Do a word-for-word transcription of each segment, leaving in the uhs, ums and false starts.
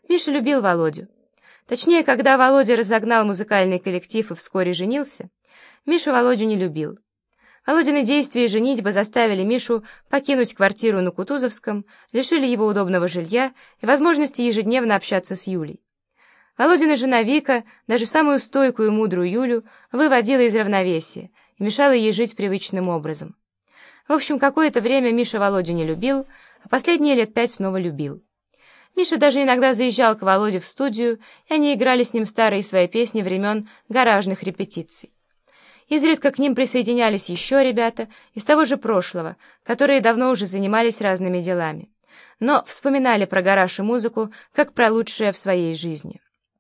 Миша любил Володю. Точнее, когда Володя разогнал музыкальный коллектив и вскоре женился, Миша Володю не любил. Володины действия и женитьба заставили Мишу покинуть квартиру на Кутузовском, лишили его удобного жилья и возможности ежедневно общаться с Юлей. Володина жена Вика даже самую стойкую и мудрую Юлю выводила из равновесия и мешала ей жить привычным образом. В общем, какое-то время Миша Володю не любил, а последние лет пять снова любил. Миша даже иногда заезжал к Володе в студию, и они играли с ним старые свои песни времен гаражных репетиций. Изредка к ним присоединялись еще ребята из того же прошлого, которые давно уже занимались разными делами, но вспоминали про гараж и музыку как про лучшее в своей жизни.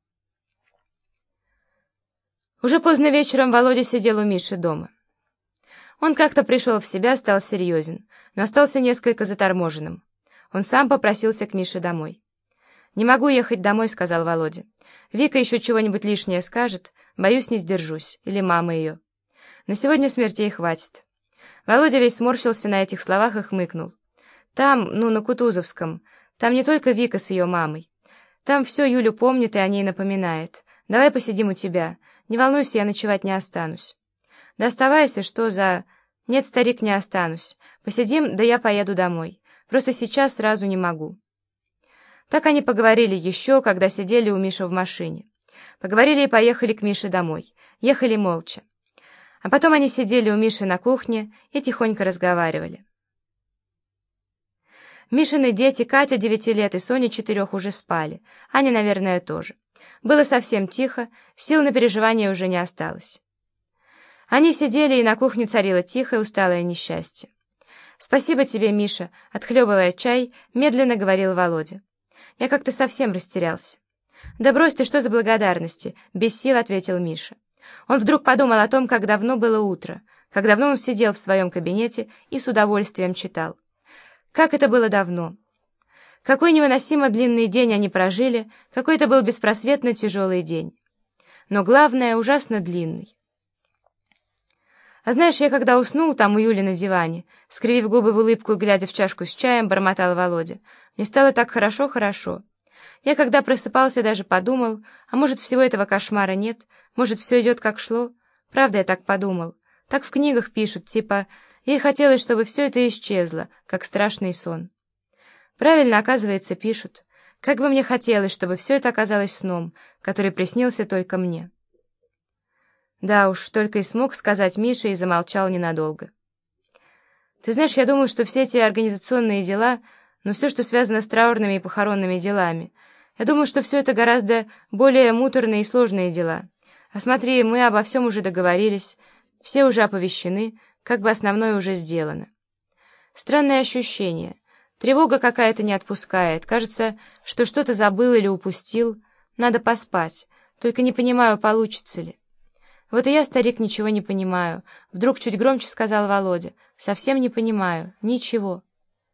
Уже поздно вечером Володя сидел у Миши дома. Он как-то пришел в себя, стал серьезен, но остался несколько заторможенным. Он сам попросился к Мише домой. «Не могу ехать домой», — сказал Володя. «Вика еще чего-нибудь лишнее скажет, боюсь, не сдержусь, или мама ее. На сегодня смертей хватит». Володя весь сморщился на этих словах и хмыкнул. «Там, ну, на Кутузовском, там не только Вика с ее мамой. Там все Юлю помнит и о ней напоминает. Давай посидим у тебя. Не волнуйся, я ночевать не останусь». «Да оставайся, что за...» «Нет, старик, не останусь. Посидим, да я поеду домой. Просто сейчас сразу не могу». Так они поговорили еще, когда сидели у Миши в машине. Поговорили и поехали к Мише домой. Ехали молча. А потом они сидели у Миши на кухне и тихонько разговаривали. Мишины дети, Катя девяти лет и Соня четырех, уже спали. Аня, наверное, тоже. Было совсем тихо, сил на переживания уже не осталось. Они сидели, и на кухне царило тихое, усталое несчастье. «Спасибо тебе, Миша», — отхлебывая чай, медленно говорил Володя. «Я как-то совсем растерялся». «Да брось ты, что за благодарности?» — без сил ответил Миша. Он вдруг подумал о том, как давно было утро, как давно он сидел в своем кабинете и с удовольствием читал. Как это было давно! Какой невыносимо длинный день они прожили, какой это был беспросветно тяжелый день. Но главное, ужасно длинный. «А знаешь, я когда уснул там у Юли на диване, скривив губы в улыбку и глядя в чашку с чаем, бормотал Володя, мне стало так хорошо-хорошо. Я когда просыпался, даже подумал, а может, всего этого кошмара нет, может, все идет как шло. Правда, я так подумал. Так в книгах пишут, типа, ей хотелось, чтобы все это исчезло, как страшный сон. Правильно, оказывается, пишут. Как бы мне хотелось, чтобы все это оказалось сном, который приснился только мне». Да уж, только и смог сказать Миша и замолчал ненадолго. «Ты знаешь, я думал, что все эти организационные дела, ну все, что связано с траурными и похоронными делами, я думал, что все это гораздо более муторные и сложные дела. А смотри, мы обо всем уже договорились, все уже оповещены, как бы основное уже сделано. Странное ощущение, тревога какая-то не отпускает, кажется, что что-то забыл или упустил, надо поспать, только не понимаю, получится ли». «Вот и я, старик, ничего не понимаю», — вдруг чуть громче сказал Володя. «Совсем не понимаю. Ничего».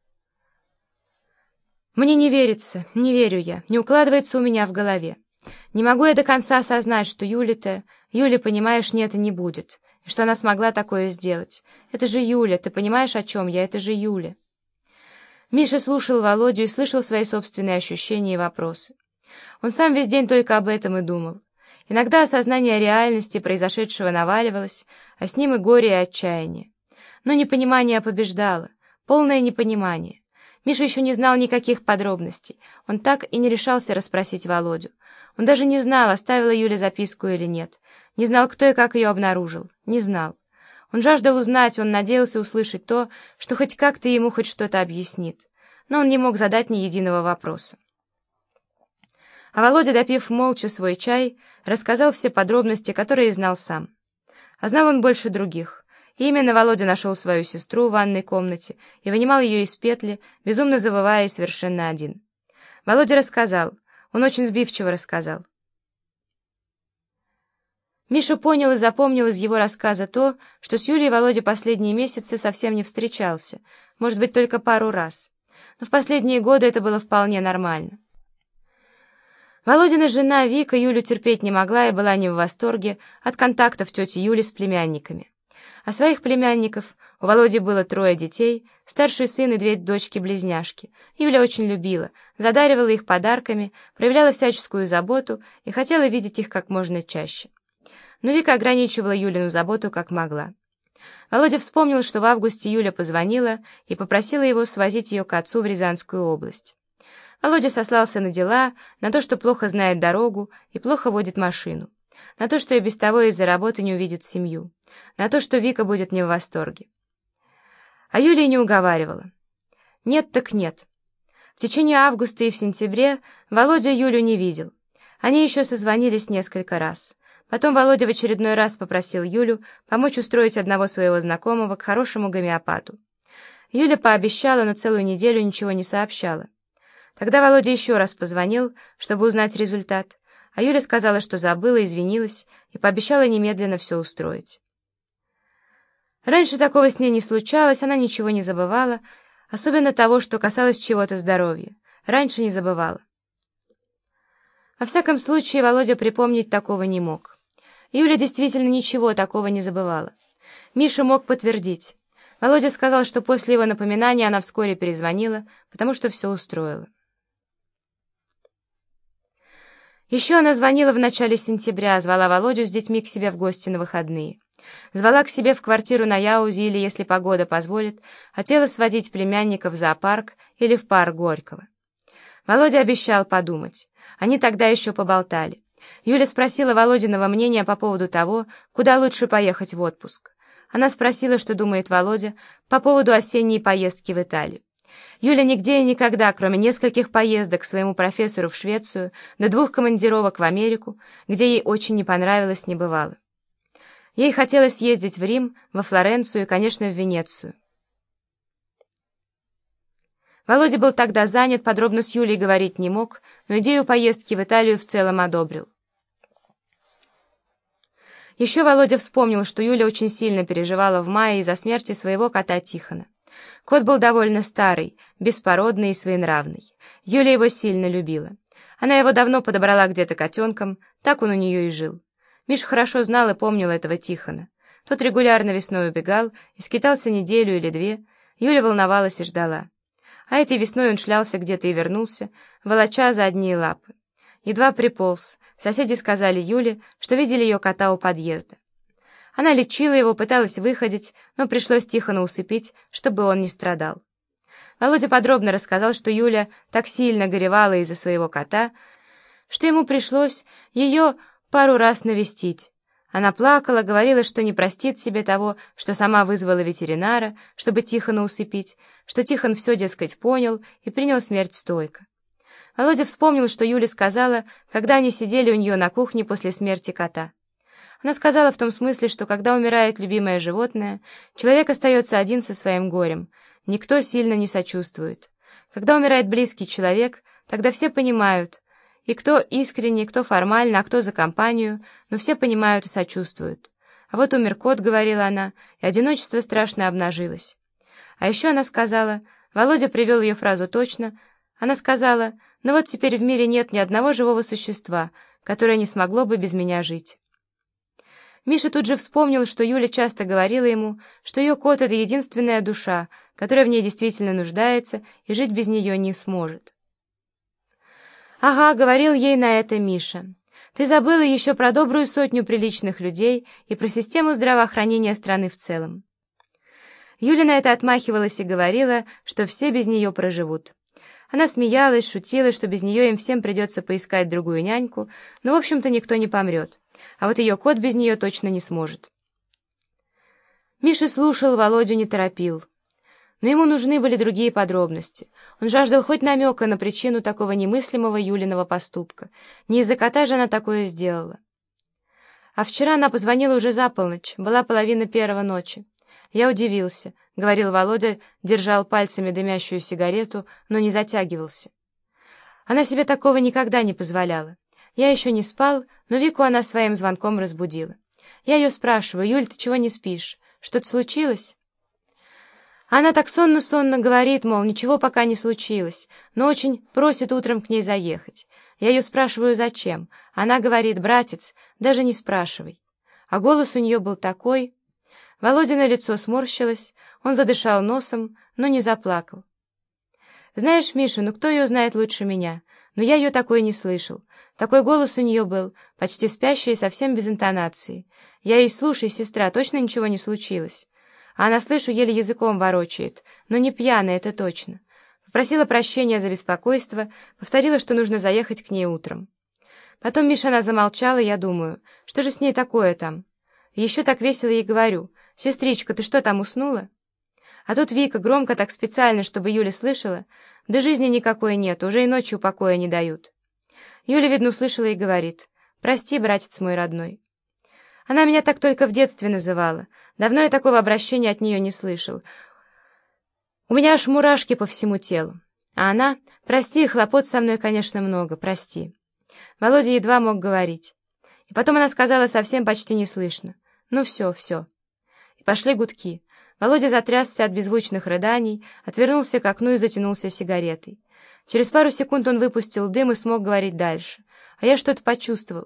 «Мне не верится, не верю я, не укладывается у меня в голове. Не могу я до конца осознать, что Юля-то... Юля, понимаешь, нет и не будет, и что она смогла такое сделать. Это же Юля, ты понимаешь, о чем я? Это же Юля». Миша слушал Володю и слышал свои собственные ощущения и вопросы. Он сам весь день только об этом и думал. Иногда осознание реальности произошедшего наваливалось, а с ним и горе, и отчаяние. Но непонимание побеждало, полное непонимание. Миша еще не знал никаких подробностей. Он так и не решался расспросить Володю. Он даже не знал, оставила Юля записку или нет. Не знал, кто и как ее обнаружил. Не знал. Он жаждал узнать, он надеялся услышать то, что хоть как-то ему хоть что-то объяснит. Но он не мог задать ни единого вопроса. А Володя, допив молча свой чай, рассказал все подробности, которые знал сам. А знал он больше других. И именно Володя нашел свою сестру в ванной комнате и вынимал ее из петли, безумно завывая и совершенно один. Володя рассказал. Он очень сбивчиво рассказал. Миша понял и запомнил из его рассказа то, что с Юлей Володя последние месяцы совсем не встречался, может быть, только пару раз. Но в последние годы это было вполне нормально. Володина жена Вика Юлю терпеть не могла и была не в восторге от контактов тети Юли с племянниками. А своих племянников У Володи было трое детей, старший сын и две дочки-близняшки. Юля очень любила, задаривала их подарками, проявляла всяческую заботу и хотела видеть их как можно чаще. Но Вика ограничивала Юлину заботу как могла. Володя вспомнил, что в августе Юля позвонила и попросила его свозить ее к отцу в Рязанскую область. Володя сослался на дела, на то, что плохо знает дорогу и плохо водит машину, на то, что и без того из-за работы не увидит семью, на то, что Вика будет не в восторге. А Юлия не уговаривала. Нет так нет. В течение августа и в сентябре Володя Юлю не видел. Они еще созвонились несколько раз. Потом Володя в очередной раз попросил Юлю помочь устроить одного своего знакомого к хорошему гомеопату. Юля пообещала, но целую неделю ничего не сообщала. Тогда Володя еще раз позвонил, чтобы узнать результат, а Юля сказала, что забыла, извинилась и пообещала немедленно все устроить. Раньше такого с ней не случалось, она ничего не забывала, особенно того, что касалось чего-то здоровья. Раньше не забывала. Во всяком случае, Володя припомнить такого не мог. Юля действительно ничего такого не забывала. Миша мог подтвердить. Володя сказал, что после его напоминания она вскоре перезвонила, потому что все устроила. Еще она звонила в начале сентября, звала Володю с детьми к себе в гости на выходные. Звала к себе в квартиру на Яузе или, если погода позволит, хотела сводить племянника в зоопарк или в парк Горького. Володя обещал подумать. Они тогда еще поболтали. Юля спросила Володиного мнения по поводу того, куда лучше поехать в отпуск. Она спросила, что думает Володя по поводу осенней поездки в Италию. Юля нигде и никогда, кроме нескольких поездок к своему профессору в Швецию, до двух командировок в Америку, где ей очень не понравилось, не бывало. Ей хотелось ездить в Рим, во Флоренцию и, конечно, в Венецию. Володя был тогда занят, подробно с Юлей говорить не мог, но идею поездки в Италию в целом одобрил. Еще Володя вспомнил, что Юля очень сильно переживала в мае из-за смерти своего кота Тихона. Кот был довольно старый, беспородный и своенравный. Юля его сильно любила. Она его давно подобрала где-то котенком, так он у нее и жил. Миша хорошо знал и помнил этого Тихона. Тот регулярно весной убегал и скитался неделю или две. Юля волновалась и ждала. А этой весной он шлялся где-то и вернулся, волоча задние лапы. Едва приполз. Соседи сказали Юле, что видели ее кота у подъезда. Она лечила его, пыталась выходить, но пришлось Тихона усыпить, чтобы он не страдал. Володя подробно рассказал, что Юля так сильно горевала из-за своего кота, что ему пришлось ее пару раз навестить. Она плакала, говорила, что не простит себе того, что сама вызвала ветеринара, чтобы Тихона усыпить, что Тихон все, дескать, понял и принял смерть стойко. Володя вспомнил, что Юля сказала, когда они сидели у нее на кухне после смерти кота. Она сказала в том смысле, что когда умирает любимое животное, человек остается один со своим горем, никто сильно не сочувствует. Когда умирает близкий человек, тогда все понимают, и кто искренне, кто формально, а кто за компанию, но все понимают и сочувствуют. А вот умер кот, говорила она, и одиночество страшно обнажилось. А еще она сказала, Володя привел ее фразу точно, она сказала, ну вот теперь в мире нет ни одного живого существа, которое не смогло бы без меня жить. Миша тут же вспомнил, что Юля часто говорила ему, что ее кот — это единственная душа, которая в ней действительно нуждается и жить без нее не сможет. «Ага», — говорил ей на это Миша, — «ты забыла еще про добрую сотню приличных людей и про систему здравоохранения страны в целом». Юля на это отмахивалась и говорила, что все без нее проживут. Она смеялась, шутила, что без нее им всем придется поискать другую няньку, но, в общем-то, никто не помрет, а вот ее кот без нее точно не сможет. Миша слушал, Володю не торопил. Но ему нужны были другие подробности. Он жаждал хоть намека на причину такого немыслимого Юлиного поступка. Не из-за кота же она такое сделала. А вчера она позвонила уже за полночь, была половина первого ночи. Я удивился, — говорил Володя, держал пальцами дымящую сигарету, но не затягивался. Она себе такого никогда не позволяла. Я еще не спал, но Вику она своим звонком разбудила. Я ее спрашиваю: «Юль, ты чего не спишь? Что-то случилось?» Она так сонно-сонно говорит, мол, ничего пока не случилось, но очень просит утром к ней заехать. Я ее спрашиваю, зачем. Она говорит: «Братец, даже не спрашивай». А голос у нее был такой... Володино лицо сморщилось, он задышал носом, но не заплакал. «Знаешь, Миша, ну кто ее знает лучше меня? Но я ее такой не слышал. Такой голос у нее был, почти спящий и совсем без интонации. Я ей: слушай, сестра, точно ничего не случилось?» А она, слышу, еле языком ворочает, но не пьяная, это точно. Попросила прощения за беспокойство, повторила, что нужно заехать к ней утром. Потом, Миша, она замолчала, я думаю, что же с ней такое там? И еще так весело ей говорю: «Сестричка, ты что, там уснула?» А тут Вика громко так специально, чтобы Юля слышала: «Да жизни никакой нет, уже и ночью покоя не дают». Юля, видно, услышала и говорит: «Прости, братец мой родной». Она меня так только в детстве называла. Давно я такого обращения от нее не слышал. У меня аж мурашки по всему телу. А она: «Прости, хлопот со мной, конечно, много, прости». Володя едва мог говорить. И потом она сказала совсем почти неслышно: «Ну все, все». И пошли гудки. Володя затрясся от беззвучных рыданий, отвернулся к окну и затянулся сигаретой. Через пару секунд он выпустил дым и смог говорить дальше. А я что-то почувствовал.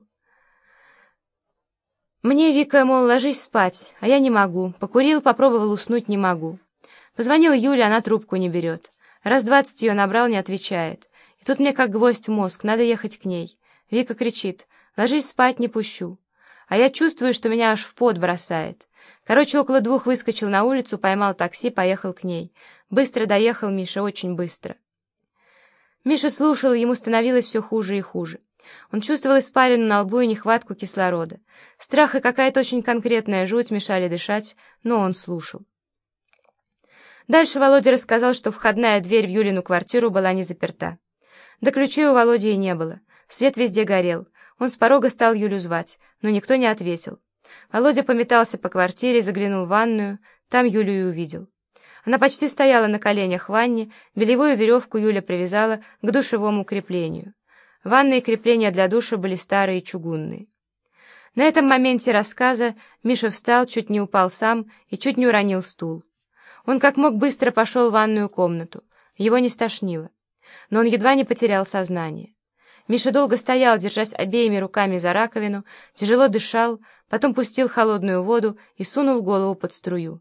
Мне Вика, мол, ложись спать, а я не могу. Покурил, попробовал уснуть, не могу. Позвонил Юле, она трубку не берет. Раз двадцать ее набрал, не отвечает. И тут мне как гвоздь в мозг, надо ехать к ней. Вика кричит: «Ложись спать, не пущу». А я чувствую, что меня аж в пот бросает. Короче, около двух выскочил на улицу, поймал такси, поехал к ней. Быстро доехал, Миша, очень быстро. Миша слушал, ему становилось все хуже и хуже. Он чувствовал испарину на лбу и нехватку кислорода. Страх и какая-то очень конкретная жуть мешали дышать, но он слушал. Дальше Володя рассказал, что входная дверь в Юлину квартиру была не заперта. Да ключей у Володи и не было. Свет везде горел. Он с порога стал Юлю звать, но никто не ответил. Володя пометался по квартире, заглянул в ванную, там Юлю и увидел. Она почти стояла на коленях в ванне, бельевую веревку Юля привязала к душевому креплению. Ванные крепления для душа были старые и чугунные. На этом моменте рассказа Миша встал, чуть не упал сам и чуть не уронил стул. Он как мог быстро пошел в ванную комнату. Его не стошнило. Но он едва не потерял сознание. Миша долго стоял, держась обеими руками за раковину, тяжело дышал, потом пустил холодную воду и сунул голову под струю.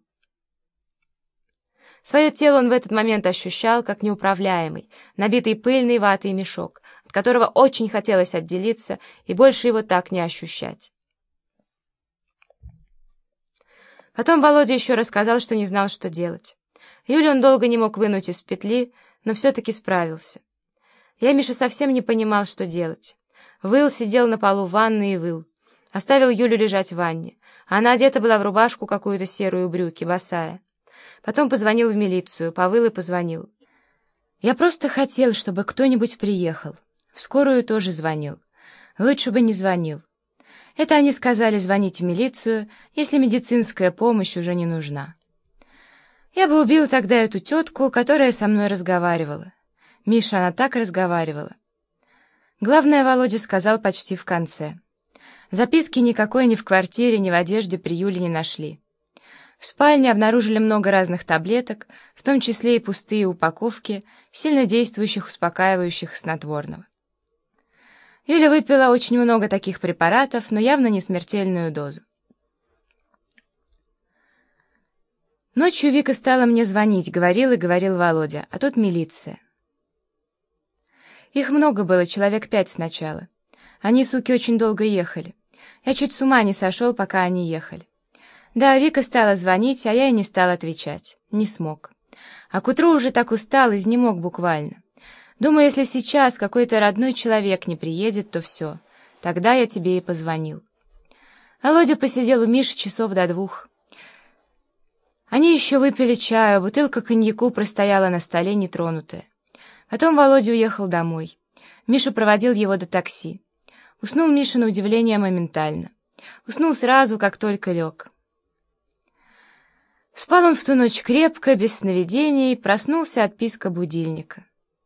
Свое тело он в этот момент ощущал как неуправляемый, набитый пыльной ватой мешок, от которого очень хотелось отделиться и больше его так не ощущать. Потом Володя еще рассказал, что не знал, что делать. Юлю он долго не мог вынуть из петли, но все-таки справился. Я, Миша, совсем не понимал, что делать. Выл, сидел на полу в ванной и выл. Оставил Юлю лежать в ванне. Она одета была в рубашку какую-то серую, брюки, босая. Потом позвонил в милицию, повыл и позвонил. Я просто хотел, чтобы кто-нибудь приехал. В скорую тоже звонил. Лучше бы не звонил. Это они сказали звонить в милицию, если медицинская помощь уже не нужна. Я бы убил тогда эту тетку, которая со мной разговаривала. Миша, она так разговаривала. Главное, Володя сказал почти в конце. Записки никакой ни в квартире, ни в одежде при Юле не нашли. В спальне обнаружили много разных таблеток, в том числе и пустые упаковки сильно действующих успокаивающих снотворного. Юля выпила очень много таких препаратов, но явно не смертельную дозу. Ночью Вика стала мне звонить, говорил и говорил Володя, а тут милиция. Их много было, человек пять сначала. Они, суки, очень долго ехали. Я чуть с ума не сошел, пока они ехали. Да, Вика стала звонить, а я и не стал отвечать. Не смог. А к утру уже так устал, изнемог буквально. Думаю, если сейчас какой-то родной человек не приедет, то все. Тогда я тебе и позвонил. Володя посидел у Миши часов до двух. Они еще выпили чаю, бутылка коньяку простояла на столе нетронутая. Потом Володя уехал домой. Миша проводил его до такси. Уснул Миша на удивление моментально. Уснул сразу, как только лег. Спал он в ту ночь крепко, без сновидений, проснулся от писка будильника.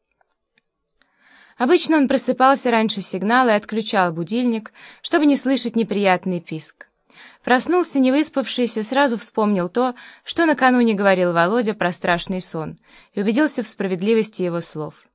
Обычно он просыпался раньше сигнала и отключал будильник, чтобы не слышать неприятный писк. Проснулся невыспавшийся, сразу вспомнил то, что накануне говорил Володя про страшный сон, и убедился в справедливости его слов.